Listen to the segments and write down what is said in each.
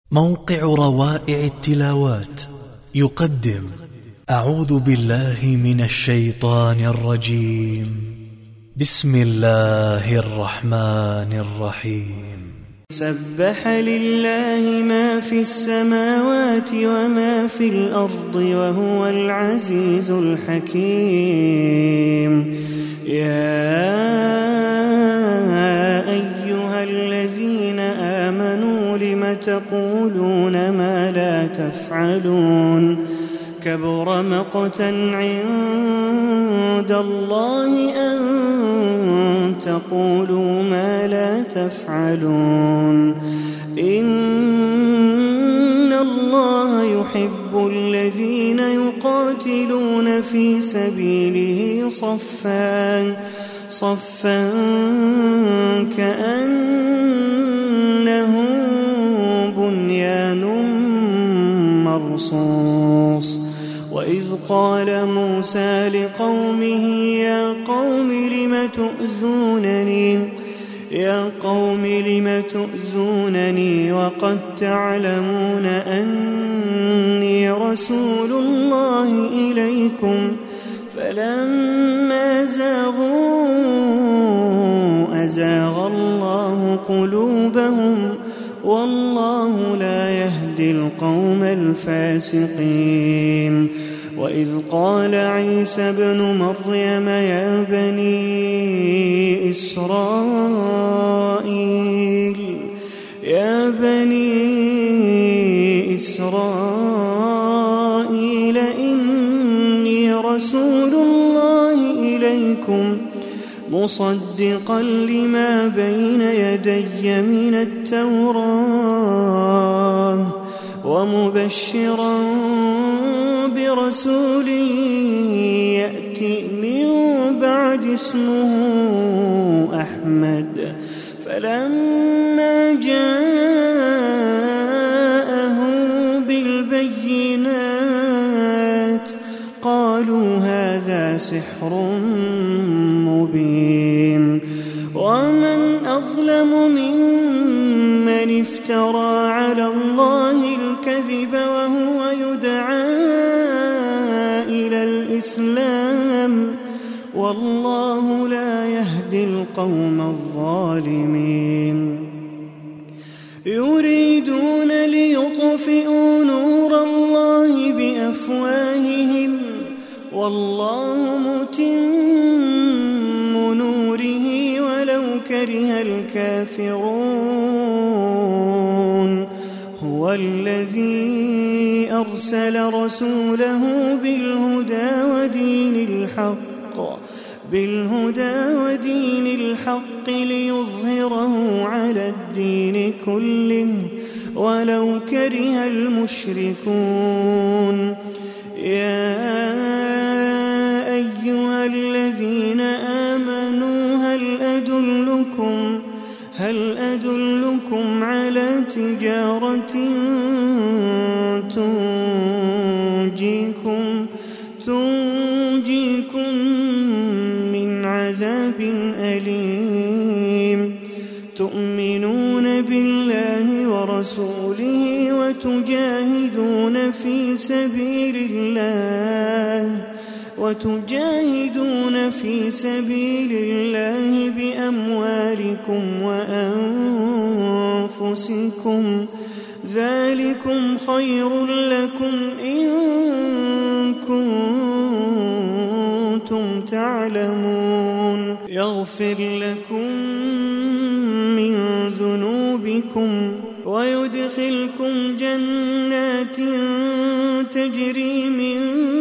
موقع روائع التلاوات يقدم أعوذ بالله من الشيطان الرجيم. بسم الله الرحمن الرحيم. سبح لله ما في السماوات وما في الأرض وهو العزيز الحكيم. يا أيها الذين آمنوا لم تقولون ما لا تفعلون كبر مقتا عند الله أن تقولوا ما لا تفعلون. إن الله يحب الذين يقاتلون في سبيله صفا كأنه بنيان مرصوص. وإذ قال موسى لقومه يا قوم لم تؤذونني وقد تعلمون أني رسول الله إليكم فلما زاغوا أزاغ الله قلوبهم والله لا يهدي القوم الفاسقين. وإذ قال عيسى ابن مريم يا بني إسرائيل إني رسول الله إليكم مصدقا لما بين يدي من التوراة ومبشرا برسول يأتي من بعد اسمه أحمد. فلما جاءهم بالبينات قالوا هذا سحر مبين. ومن أظلم ممن افترى على الله الكذب وهو يدعى إلى الإسلام والله لا يهدي القوم الظالمين. يريدون ليطفئوا نور الله بأفواههم والله متم نوره ولو كره الكافرون. هو الذي أرسل رسوله بالهدى ودين الحق ليظهره على الدين كله ولو كره المشركون. يا أيها الذين آمنوا هل أدلكم على تجارة تنجيكم من عذاب أليم. تؤمنون بالله ورسوله وتجاهدون في سبيل الله بأموالكم وأنفسكم ذلكم خير لكم إن كنتم تعلمون. يغفر لكم من ذنوبكم ويدخلكم جنات تجري من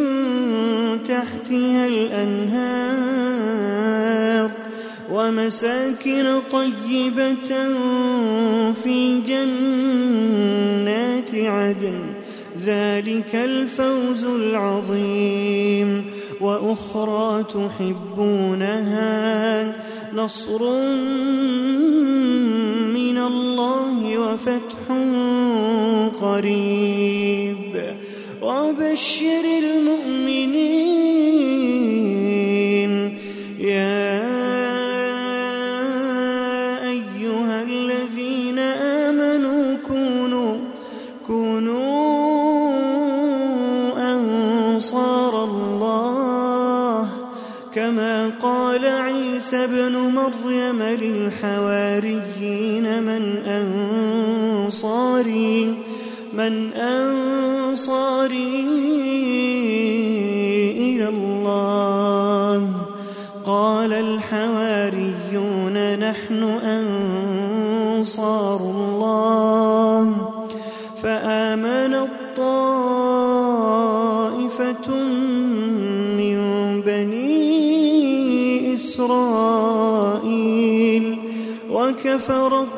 تحتها الأنهار ومساكن طيبة في جنات عدن ذلك الفوز العظيم. وأخرى تحبونها نصر من الله وفتح قريب وبشر المؤمنين. يا أيها الذين آمنوا كونوا أنصار الله كما قال عيسى ابن مريم للحواريين من أنصاري إلى الله قال الحواريون نحن أنصار الله فآمنت طائفة من بني إسرائيل وكفرت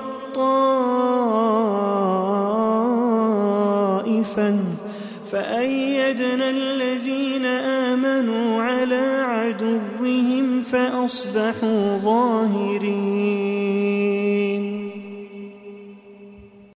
طائفة فأيدنا الذين آمنوا على عدوهم فأصبحوا ظاهرين.